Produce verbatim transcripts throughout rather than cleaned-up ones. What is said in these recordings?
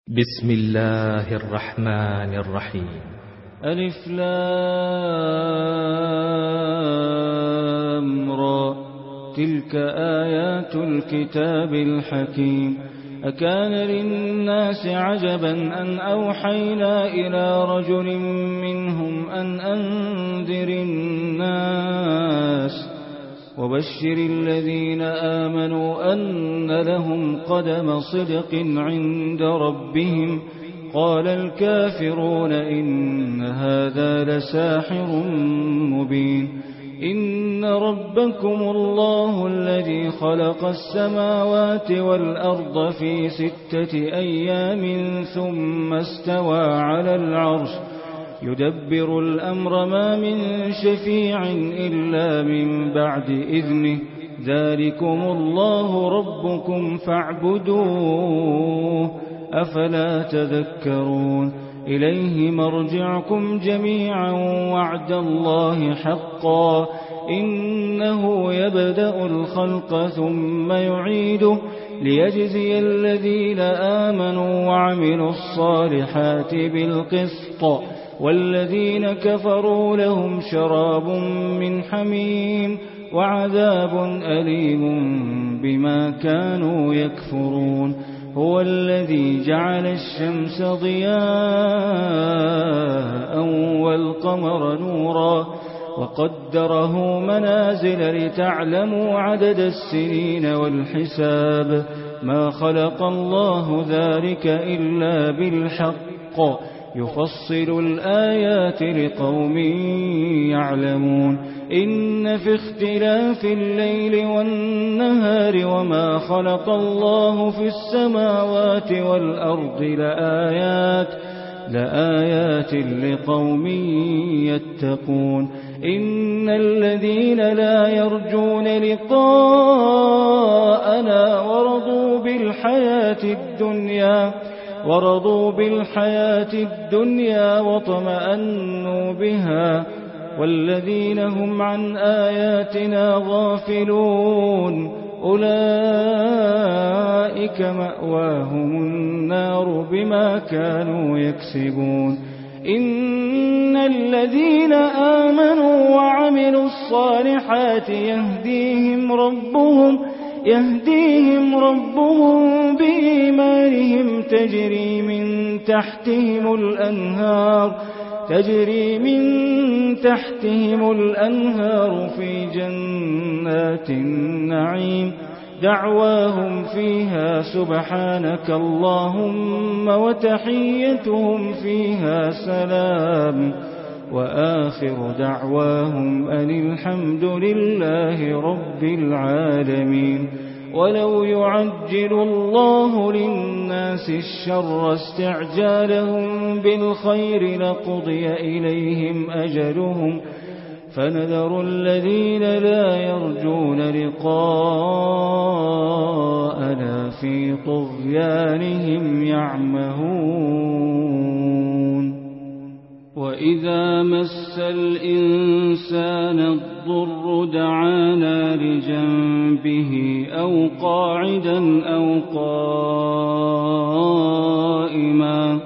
بسم الله الرحمن الرحيم. ألف لام را، تلك آيات الكتاب الحكيم. أكان للناس عجبا أن أوحينا إلى رجل منهم أن أنذر الناس وبشر الذين آمنوا أن لهم قدم صدق عند ربهم. قال الكافرون إن هذا لساحر مبين. إن ربكم الله الذي خلق السماوات والأرض في ستة أيام ثم استوى على العرش يدبر الأمر ما من شفيع إلا من بعد إذنه. ذلكم الله ربكم فاعبدوه أفلا تذكرون. إليه مرجعكم جميعا وعد الله حقا إنه يبدأ الخلق ثم يعيده ليجزي الذين آمنوا وعملوا الصالحات بالقسط والذين كفروا لهم شراب من حميم وعذاب أليم بما كانوا يكفرون. هو الذي جعل الشمس ضياء والقمر نورا وقدره منازل لتعلموا عدد السنين والحساب. ما خلق الله ذلك إلا بالحق يفصل الآيات لقوم يعلمون. إن في اختلاف الليل والنهار وما خلق الله في السماوات والأرض لآيات لآيات لقوم يتقون. إن الذين لا يرجون لقاءنا ورضوا بالحياة الدنيا ورضوا بالحياة الدنيا وطمأنوا بها والذين هم عن آياتنا غافلون أولئك مأواهم النار بما كانوا يكسبون. إن الذين آمنوا وعملوا الصالحات يهديهم ربهم يهديهم ربهم بإيمانهم تجري من تحتهم الأنهار تجري من تحتهم الأنهار في جنات النعيم. دعواهم فيها سبحانك اللهم وتحيتهم فيها سلام وآخر دعواهم أن الحمد لله رب العالمين. ولو يعجل الله للناس الشر استعجالهم بالخير لقضي إليهم أجلهم فنذر الذين لا يرجون لقاءنا في طغيانهم يعمهون. وإذا مس الإنسان الضر دعانا لجنبه أو قاعدا أو قائما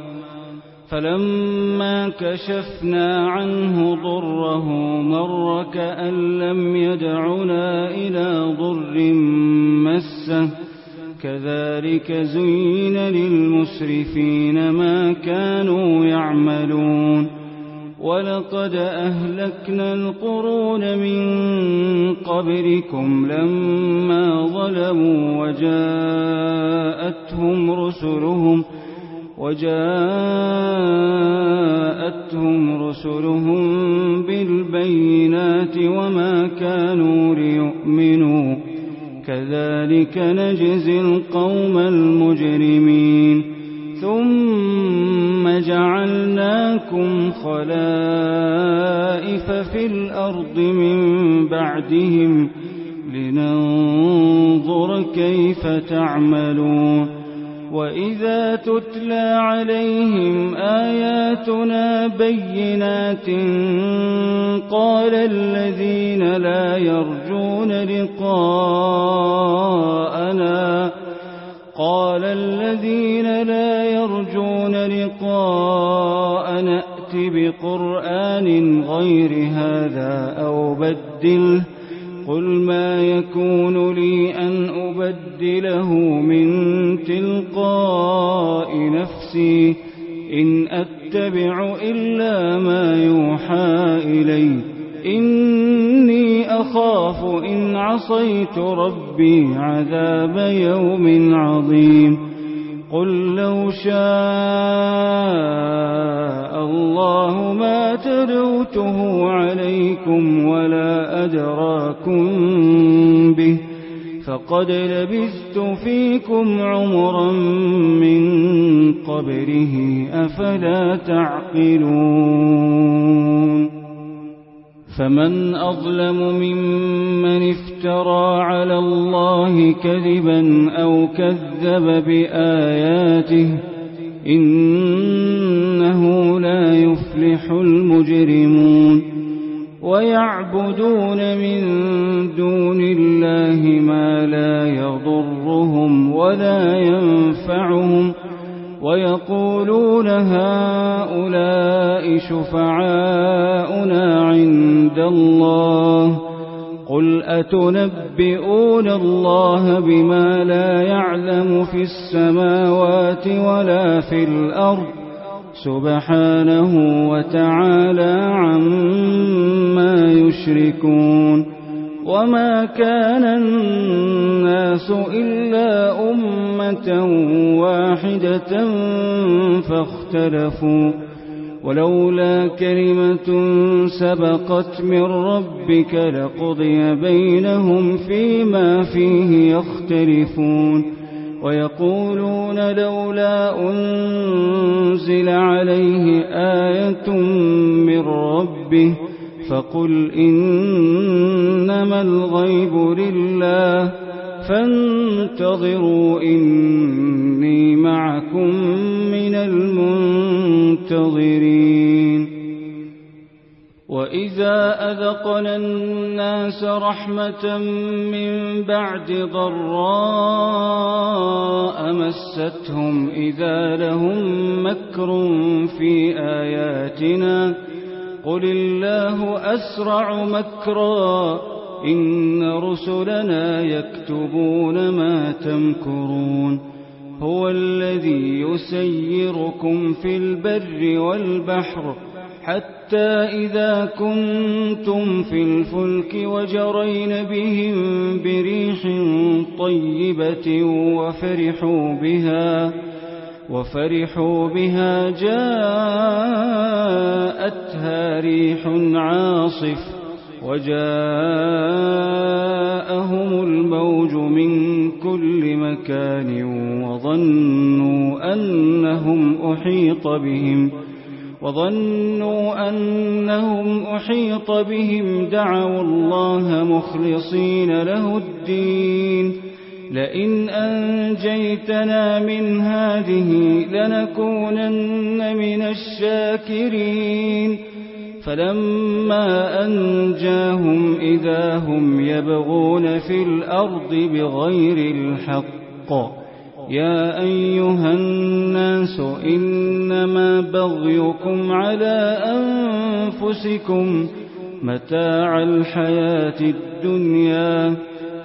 فلما كشفنا عنه ضره مر كأن لم يدعنا إلى ضر مسه. كذلك زين للمسرفين ما كانوا يعملون. ولقد أهلكنا القرون من قبلكم لما ظلموا وجاءتهم رسلهم وجاءتهم رسلهم بالبينات وما كانوا ليؤمنوا. كذلك نجزي القوم المجرمين. ثم جعلناكم خلائف في الأرض من بعدهم لننظر كيف تعملون. وإذا تتلى عليهم آياتنا بينات قال الذين لا يرجون لقاءنا قال الذين لا يرجون يرجون لقاء نأت بقرآن غير هذا أو بدله قل ما يكون لي أن أبدله من تلقاء نفسي إن أتبع إلا ما يوحى إلي إني أخاف إن عصيت ربي عذاب يوم عظيم قل لو شاء الله ما تلوته عليكم ولا أدراكم به فقد لبثت فيكم عمرا من قبله أفلا تعقلون فمن أظلم ممن افترى على الله كذبا أو كذب بآياته إنه لا يفلح المجرمون ويعبدون من دون الله ما لا يضرهم ولا ينفعهم ويقولون هؤلاء شفعاؤنا عند الله قل أتنبئون الله بما لا يعلم في السماوات ولا في الأرض سبحانه وتعالى عما يشركون وما كان الناس إلا أمة واحدة فاختلفوا ولولا كلمة سبقت من ربك لقضي بينهم فيما فيه يختلفون ويقولون لولا أنزل عليه آية من ربه فقل إنما الغيب لله فانتظروا إني معكم من المنتظرين وإذا أذقنا الناس رحمة من بعد ضراء مستهم إذا لهم مكر في آياتنا قل الله أسرع مكرا إن رسلنا يكتبون ما تمكرون هو الذي يسيركم في البر والبحر حتى إذا كنتم في الفلك وجرين بهم بريح طيبة وفرحوا بها وفرحوا بها جاءتها ريح عاصف وجاءهم الموج من كل مكان وظنوا أنهم أحيط بهم وظنوا أنهم أحيط بهم دعوا الله مخلصين له الدين لئن أنجيتنا من هذه لنكونن من الشاكرين فلما أنجاهم إذا هم يبغون في الأرض بغير الحق يا أيها الناس إنما بغيكم على أنفسكم متاع الحياة الدنيا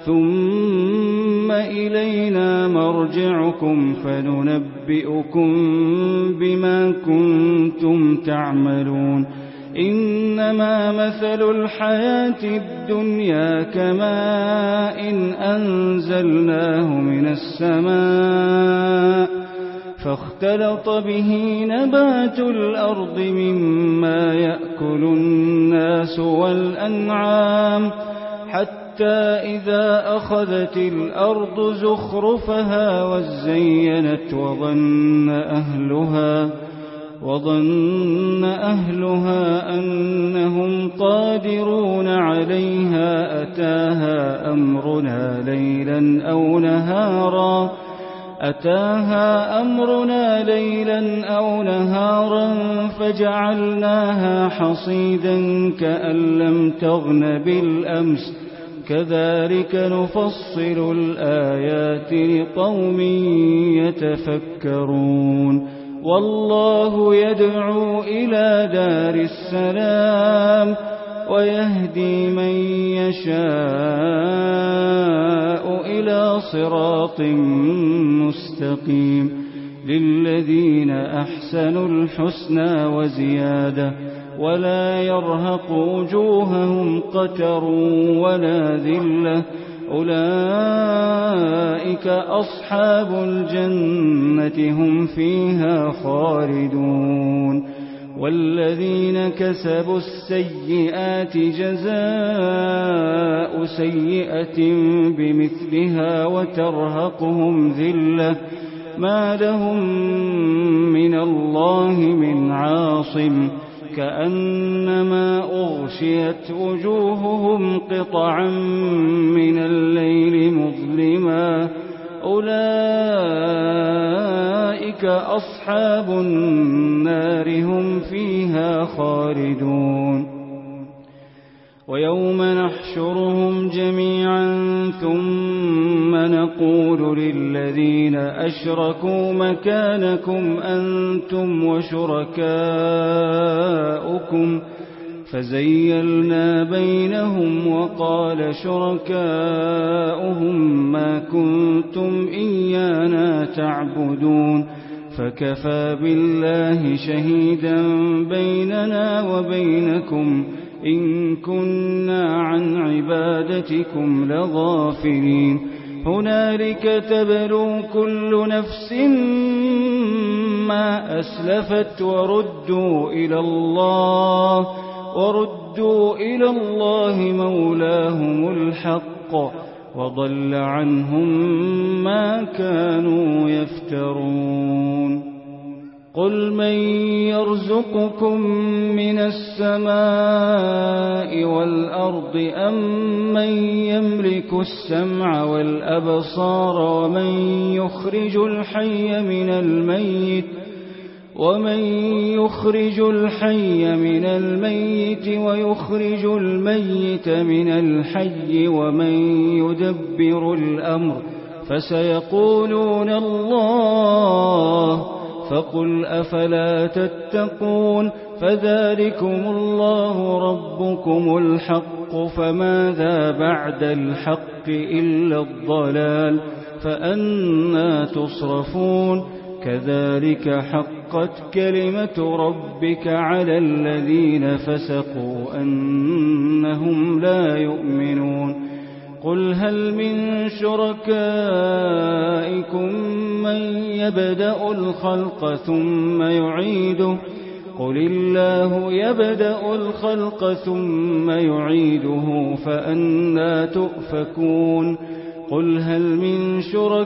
ثم إلينا مرجعكم فننبئكم بما كنتم تعملون إنما مثل الحياة الدنيا كماء إن أنزلناه من السماء فاختلط به نبات الأرض مما يأكل الناس والأنعام حتى إذا أخذت الأرض زخرفها وزينت وظن أهلها وظن أهلها أنهم قادرون عليها أتاها أمرنا ليلا أو نهارا أتاها أمرنا ليلا أو نهارا فجعلناها حصيدا كأن لم تغن بالأمس كذلك نفصل الآيات لقوم يتفكرون والله يدعو إلى دار السلام ويهدي من يشاء إلى صراط مستقيم للذين أحسنوا الحسنى وزيادة ولا يرهق وجوههم قتر ولا ذلة أولئك أصحاب الجنة هم فيها خالدون والذين كسبوا السيئات جزاء سيئة بمثلها وترهقهم ذلة ما لهم من الله من عاصم كأنما أغشيت وجوههم قطعا من الليل مظلما أولئك أصحاب النار هم فيها خالدون ويوم نحشرهم جميعا ثم نقول للذين أشركوا مكانكم أنتم وشركاؤكم فزيلنا بينهم وقال شركاؤهم ما كنتم إيانا تعبدون فكفى بالله شهيدا بيننا وبينكم إن كنا عن عبادتكم لغافلين هنالك تبلو كل نفس ما أسلفت وردوا إلى الله وردوا إلى الله مولاهم الحق وضل عنهم ما كانوا يفترون قل من يرزقكم من السماء والأرض أم من يملك السمع والأبصار ومن يخرج الحي من الميت ومن يخرج الحي من الميت ويخرج الميت من الحي ومن يدبر الأمر فسيقولون الله فقل أفلا تتقون فذلكم الله ربكم الحق فماذا بعد الحق إلا الضلال فأنى تصرفون كذلك حقت كلمة ربك على الذين فسقوا أنهم لا يؤمنون قل هل من شركائكم من يبدأ الخلق ثم يعيده قل الله يبدأ الخلق ثم يعيده فأنى تؤفكون قل هل من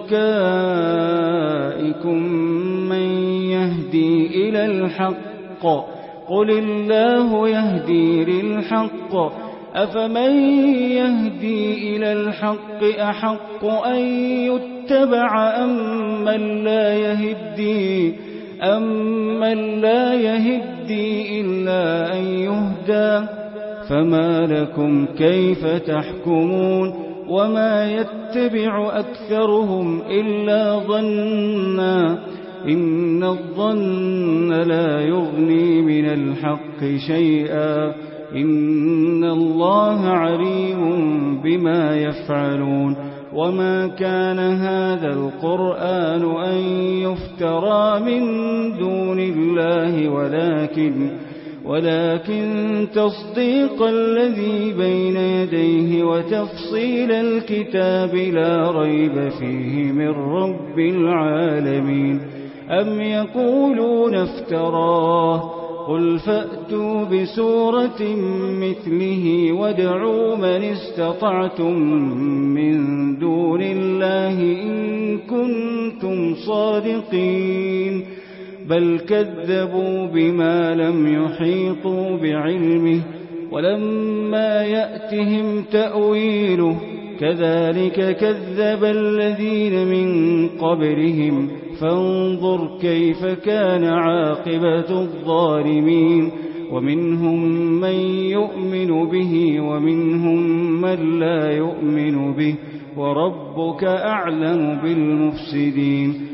شركائكم من يهدي إلى الحق قل الله يهدي للحق أفمن يهدي إلى الحق أحق أن يتبع أم من لا يهدي أم من لا يهدي إلا أن يهدى فما لكم كيف تحكمون وما يتبع أكثرهم إلا ظنا إن الظن لا يغني من الحق شيئا إن الله عليم بما يفعلون وما كان هذا القرآن أن يفترى من دون الله ولكن ولكن تصديق الذي بين يديه وتفصيل الكتاب لا ريب فيه من رب العالمين أم يقولون افتراه قل فأتوا بسورة مثله وادعوا من استطعتم من دون الله إن كنتم صادقين بل كذبوا بما لم يحيطوا بعلمه ولما يأتهم تأويله كذلك كذب الذين من قبلهم فانظر كيف كان عاقبة الظالمين ومنهم من يؤمن به ومنهم من لا يؤمن به وربك أعلم بالمفسدين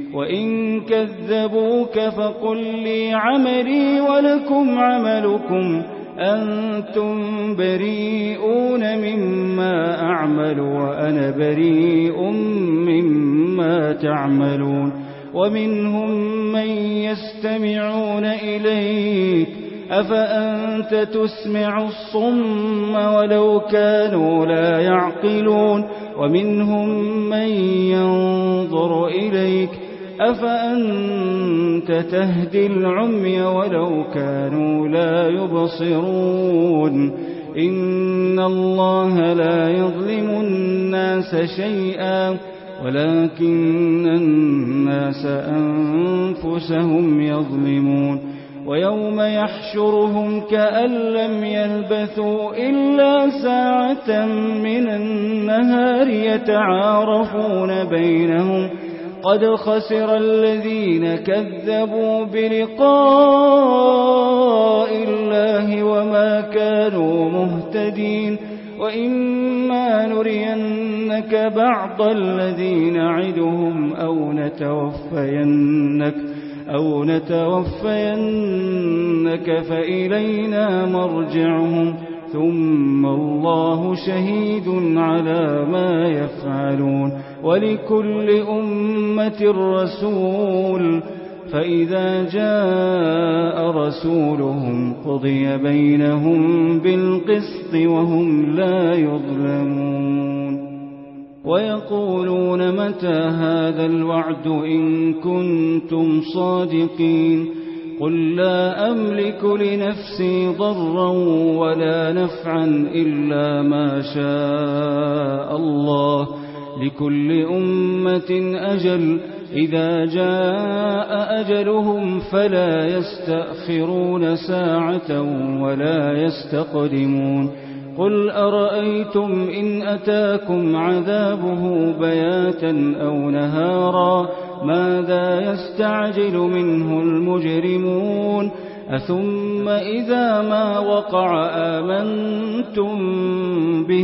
وإن كذبوك فقل لي عملي ولكم عملكم أنتم بريئون مما أعمل وأنا بريء مما تعملون ومنهم من يستمعون إليك أفأنت تسمع الصم ولو كانوا لا يعقلون ومنهم من ينظر إليك أفأنت تهدي العمي ولو كانوا لا يبصرون إن الله لا يظلم الناس شيئا ولكن الناس أنفسهم يظلمون ويوم يحشرهم كأن لم يلبثوا إلا ساعة من النهار يتعارفون بينهم قد خسر الذين كذبوا بلقاء الله وما كانوا مهتدين وإما نرينك بعض الذين نعدهم أو نتوفينك أو نتوفينك فإلينا مرجعهم ثم الله شهيد على ما يفعلون ولكل أمة رسول فإذا جاء رسولهم قضي بينهم بالقسط وهم لا يظلمون ويقولون متى هذا الوعد إن كنتم صادقين قل لا أملك لنفسي ضرا ولا نفعا إلا ما شاء الله لكل أمة أجل إذا جاء أجلهم فلا يستأخرون ساعة ولا يستقدمون قل أرأيتم إن أتاكم عذابه بياتا أو نهارا ماذا يستعجل منه المجرمون أثم إذا ما وقع آمنتم به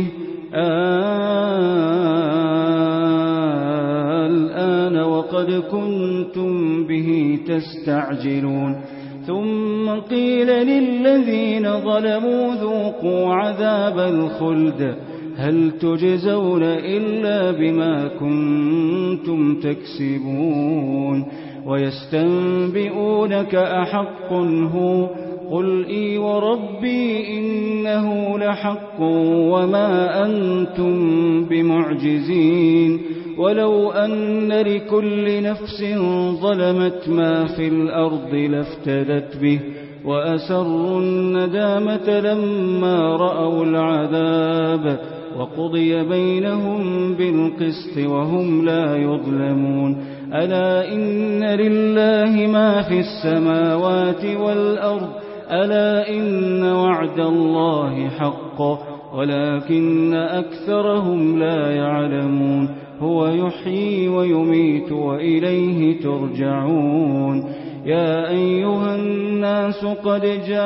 الآن وقد كنتم به تستعجلون ثم قيل للذين ظلموا ذوقوا عذاب الخلد هل تجزون إلا بما كنتم تكسبون ويستنبئونك أحق هو قل إي وربي إنه لحق وما أنتم بمعجزين ولو أن لكل نفس ظلمت ما في الأرض لافتدت به وأسروا الندامة لما رأوا العذاب وقضي بينهم بالقسط وهم لا يظلمون ألا إن لله ما في السماوات والأرض ألا إن وعد الله حق ولكن أكثرهم لا يعلمون هو يحيي ويميت وإليه ترجعون يا أيها الناس قد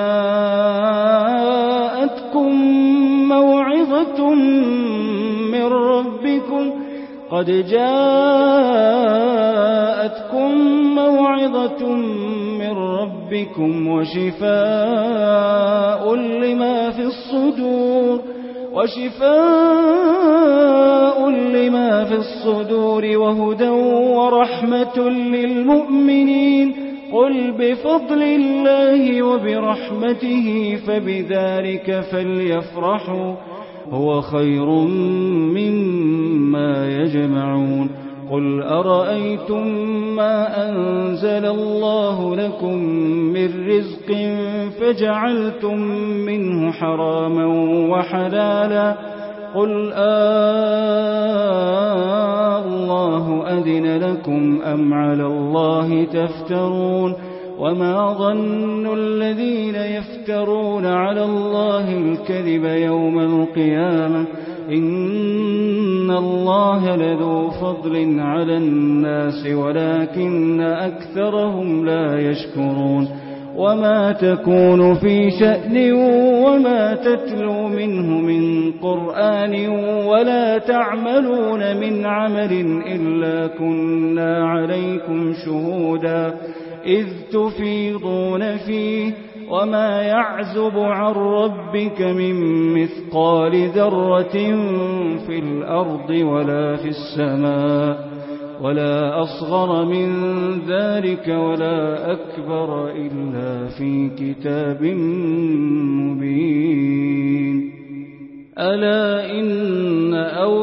جاءتكم موعظة من ربكم قد جاءتكم موعظة من ربكم وشفاء لما في الصدور وشفاء لما في الصدور وهدى ورحمة للمؤمنين قل بفضل الله وبرحمته فبذلك فليفرحوا هو خير مما يجمعون قل أرأيتم ما أنزل الله لكم من رزق فجعلتم منه حراما وحلالا قل آه الله أذن لكم أم على الله تفترون وما ظن الذين يفترون على الله الكذب يوم القيامة إن الله لذو فضل على الناس ولكن أكثرهم لا يشكرون وما تكون في شأن وما تتلو منه من قرآن ولا تعملون من عمل إلا كنا عليكم شهودا إذ تفيضون فيه وما يعزب عن ربك من مثقال ذرة في الأرض ولا في السماء ولا أصغر من ذلك ولا أكبر إلا في كتاب مبين ألا إن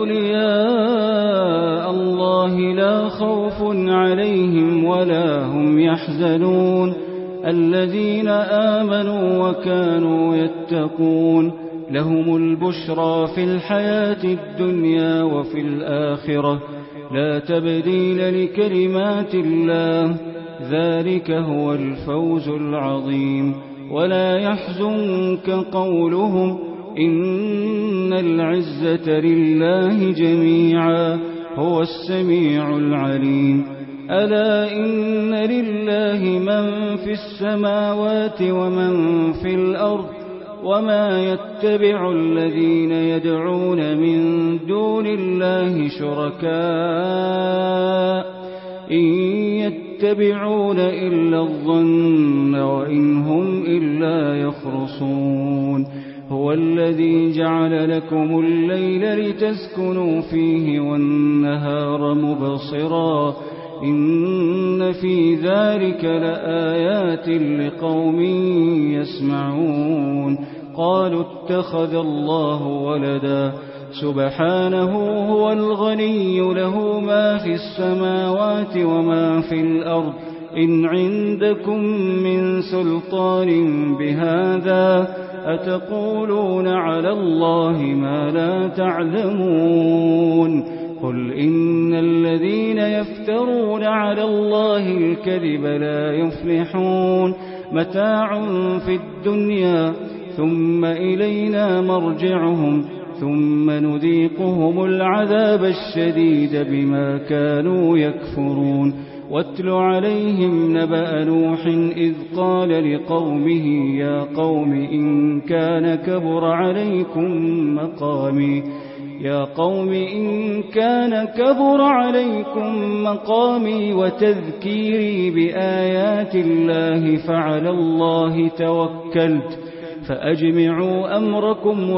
أولياء الله لا خوف عليهم ولا هم يحزنون الذين آمنوا وكانوا يتقون لهم البشرى في الحياة الدنيا وفي الآخرة لا تبديل لكلمات الله ذلك هو الفوز العظيم ولا يحزنك قولهم إن العزة لله جميعا هو السميع العليم ألا إن لله من في السماوات ومن في الأرض وما يتبع الذين يدعون من دون الله شركاء إن يتبعون إلا الظن وإن هم إلا يخرصون هو الذي جعل لكم الليل لتسكنوا فيه والنهار مبصرا إن في ذلك لآيات لقوم يسمعون قالوا اتخذ الله ولدا سبحانه هو الغني له ما في السماوات وما في الأرض إن عندكم من سلطان بهذا أتقولون على الله ما لا تعلمون قل إن الذين يفترون على الله الكذب لا يفلحون متاع في الدنيا ثم إلينا مرجعهم ثم نذيقهم العذاب الشديد بما كانوا يكفرون واتل عليهم نبأ نوح إذ قال لقومه يا قوم إن كان كبر عليكم مقامي يا قوم إن كان كبر عليكم مقامي وتذكيري بآيات الله فعلى الله توكلت فأجمعوا أمركم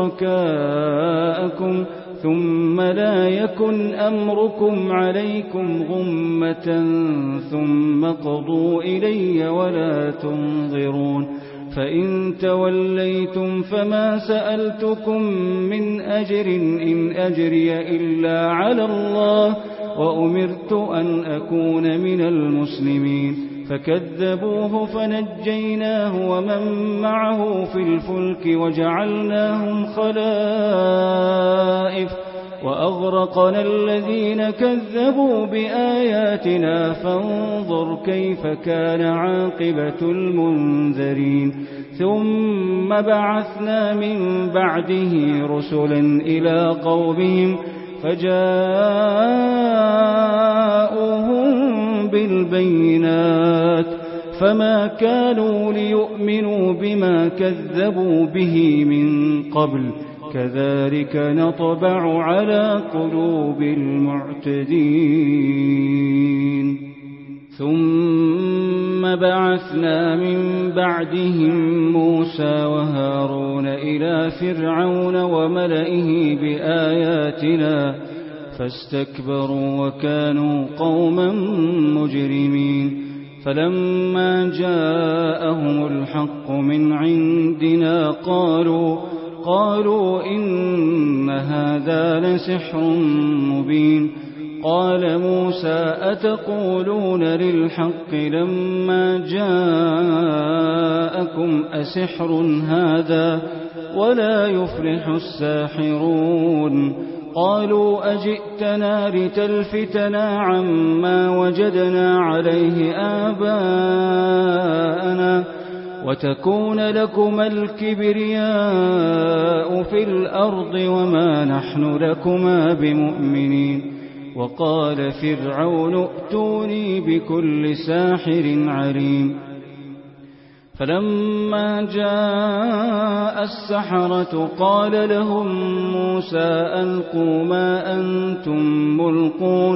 وشركاءكم ثم لا يكن أمركم عليكم غمة ثم قضوا إلي ولا تنظرون فإن توليتم فما سألتكم من أجر إن أجري إلا على الله وأمرت أن أكون من المسلمين فكذبوه فنجيناه ومن معه في الفلك وجعلناهم خلائف وأغرقنا الذين كذبوا بآياتنا فانظر كيف كان عاقبة المنذرين ثم بعثنا من بعده رسلا إلى قومهم فجاءوهم بالبينات فما كانوا ليؤمنوا بما كذبوا به من قبل كذلك نطبع على قلوب المعتدين ثم بعثنا من بعدهم موسى وهارون إلى فرعون وملئه بآياتنا فاستكبروا وكانوا قوما مجرمين فلما جاءهم الحق من عندنا قالوا قالوا إن هذا لسحر مبين قال موسى أتقولون للحق لما جاءكم أسحر هذا ولا يفلح الساحرون قالوا أجئتنا لتلفتنا عما وجدنا عليه آباءنا وتكون لكما الكبرياء في الأرض وما نحن لكما بمؤمنين وقال فرعون ائتوني بكل ساحر عليم فلما جاء السحرة قال لهم موسى ألقوا ما أنتم ملقون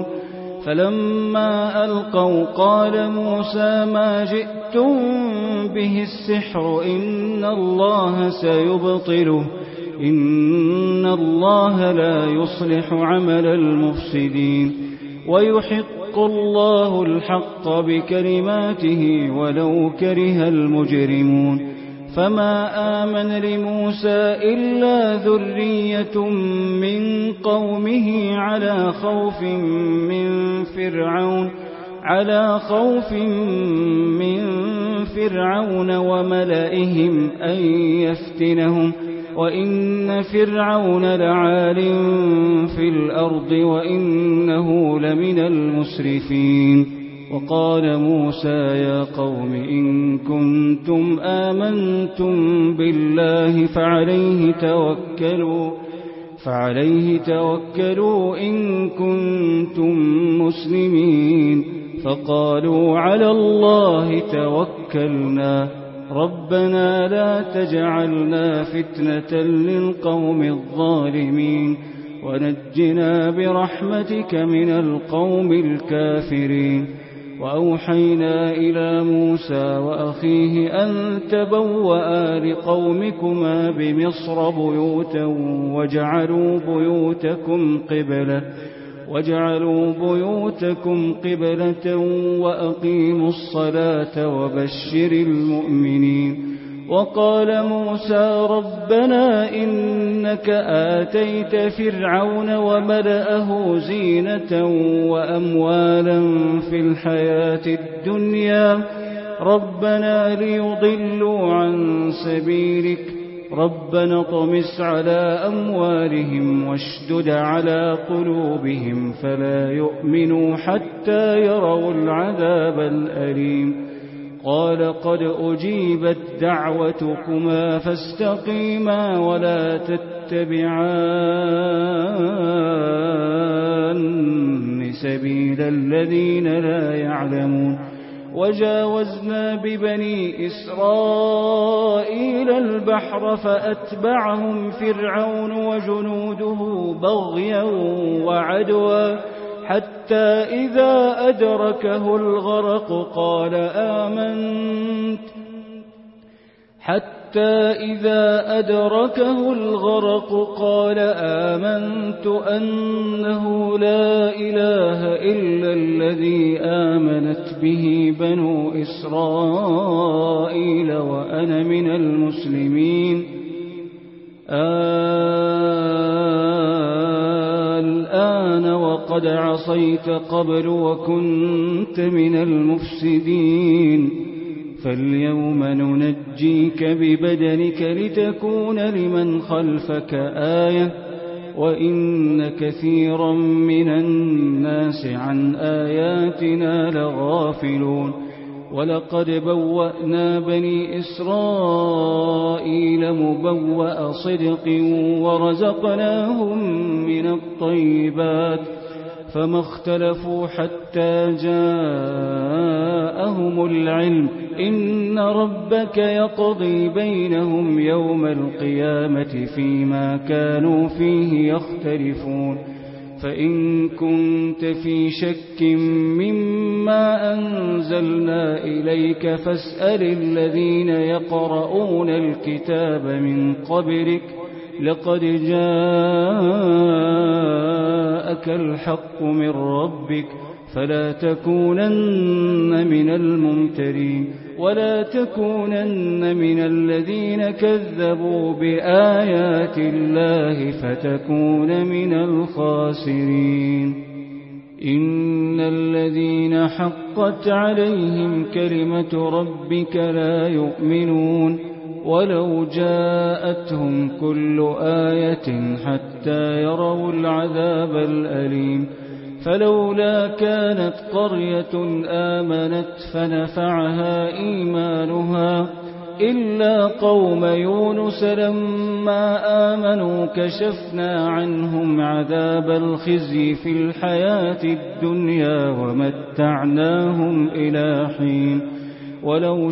فلما ألقوا قال موسى ما جئتم به السحر إن الله سيبطله إن الله لا يصلح عمل المفسدين ويحق الله الحق بكلماته ولو كره المجرمون فما آمن لموسى إلا ذرية من قومه على خوف من فرعون على خوف من فرعون وملئهم أن يفتنهم وإن فرعون لعال في الأرض وإنه لمن المسرفين وقال موسى يا قوم إن كنتم آمنتم بالله فعليه توكلوا فعليه توكلوا إن كنتم مسلمين فقالوا على الله توكلنا ربنا لا تجعلنا فتنة للقوم الظالمين ونجنا برحمتك من القوم الكافرين وأوحينا إلى موسى وأخيه أن تبوأ لقومكما بمصر بيوتا وجعلوا بيوتكم قبلة وجعلوا بيوتكم قبلة وأقيموا الصلاة وبشر المؤمنين وقال موسى ربنا إنك آتيت فرعون وملأه زينة وأموالا في الحياة الدنيا ربنا ليضلوا عن سبيلك ربنا طمس على أموالهم واشدد على قلوبهم فلا يؤمنوا حتى يروا العذاب الأليم قال قد أجيبت دعوتكما فاستقيما ولا تتبعان سبيل الذين لا يعلمون وجاوزنا ببني إسرائيل البحر فأتبعهم فرعون وجنوده بغيا وعدوا حتى إذا أدركه الغرق قال آمنت حتى إذا أدركه الغرق قال آمنت أنه لا إله إلا الذي آمنت به بنو إسرائيل وأنا من المسلمين الآن وقد عصيت قبل وكنت من المفسدين فاليوم ننجيك ببدنك لتكون لمن خلفك آية وإن كثيرا من الناس عن آياتنا لغافلون ولقد بوأنا بني إسرائيل مبوأ صدق ورزقناهم من الطيبات فما اختلفوا حتى جاءهم العلم إن ربك يقضي بينهم يوم القيامة فيما كانوا فيه يختلفون فإن كنت في شك مما أنزلنا إليك فاسأل الذين يقرؤون الكتاب من قبلك لقد جاءك الحق من ربك فلا تكونن من الممترين ولا تكونن من الذين كذبوا بآيات الله فتكون من الخاسرين إن الذين حقت عليهم كلمة ربك لا يؤمنون ولو جاءتهم كل آية حتى يروا العذاب الأليم فلولا كانت قرية آمنت فنفعها إيمانها إلا قوم يونس لما آمنوا كشفنا عنهم عذاب الخزي في الحياة الدنيا ومتعناهم إلى حين ولو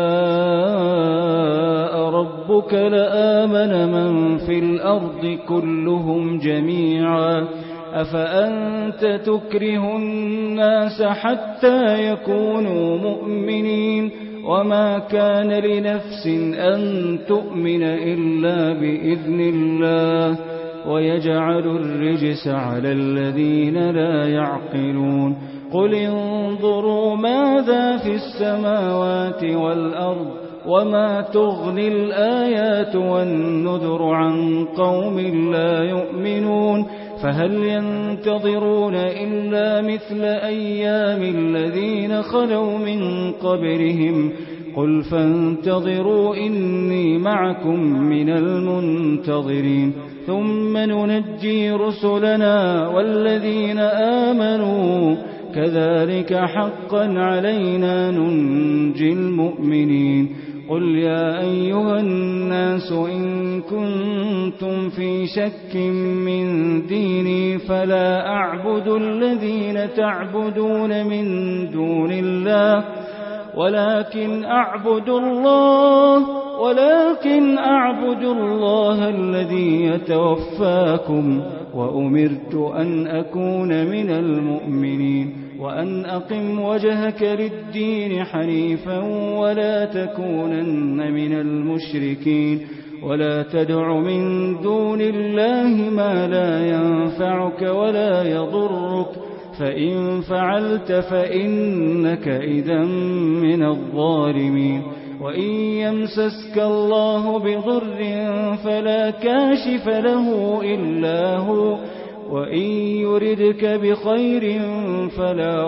شاء ربك لآمن من في الأرض كلهم جميعا أفأنت تكره الناس حتى يكونوا مؤمنين وما كان لنفس أن تؤمن إلا بإذن الله ويجعل الرجس على الذين لا يعقلون قل انظروا ماذا في السماوات والأرض وما تغني الآيات والنذر عن قوم لا يؤمنون فهل ينتظرون إلا مثل أيام الذين خلوا من قبلهم قل فانتظروا إني معكم من المنتظرين ثم ننجي رسلنا والذين آمنوا كذلك حقا علينا ننجي المؤمنين قل يا أيها الناس إن كنتم في شك من ديني فلا أعبد الذين تعبدون من دون الله ولكن أعبد الله ولكن أعبد الله الذي يتوفاكم وأمرت أن أكون من المؤمنين وأن أقم وجهك للدين حنيفا ولا تكونن من المشركين ولا تدع من دون الله ما لا ينفعك ولا يضرك فإن فعلت فإنك إذا من الظالمين وإن يمسسك الله بضر فلا كاشف له إلا هو وإن يردك بخير فلا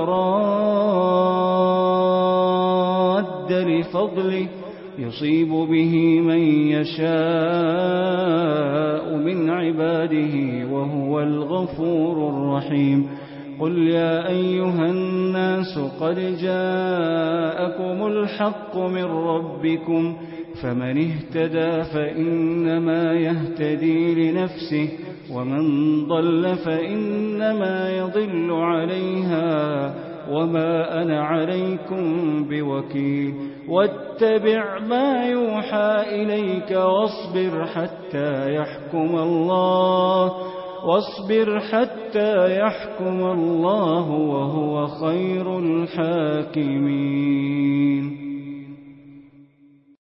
راد لفضله يصيب به من يشاء من عباده وهو الغفور الرحيم قل يا أيها الناس قد جاءكم الحق من ربكم فمن اهتدى فإنما يهتدي لنفسه ومن ضل فإنما يضل عليها وما أنا عليكم بوكيل واتبع ما يوحى إليك واصبر حتى يحكم الله واصبر حتى يحكم الله وهو خير الحاكمين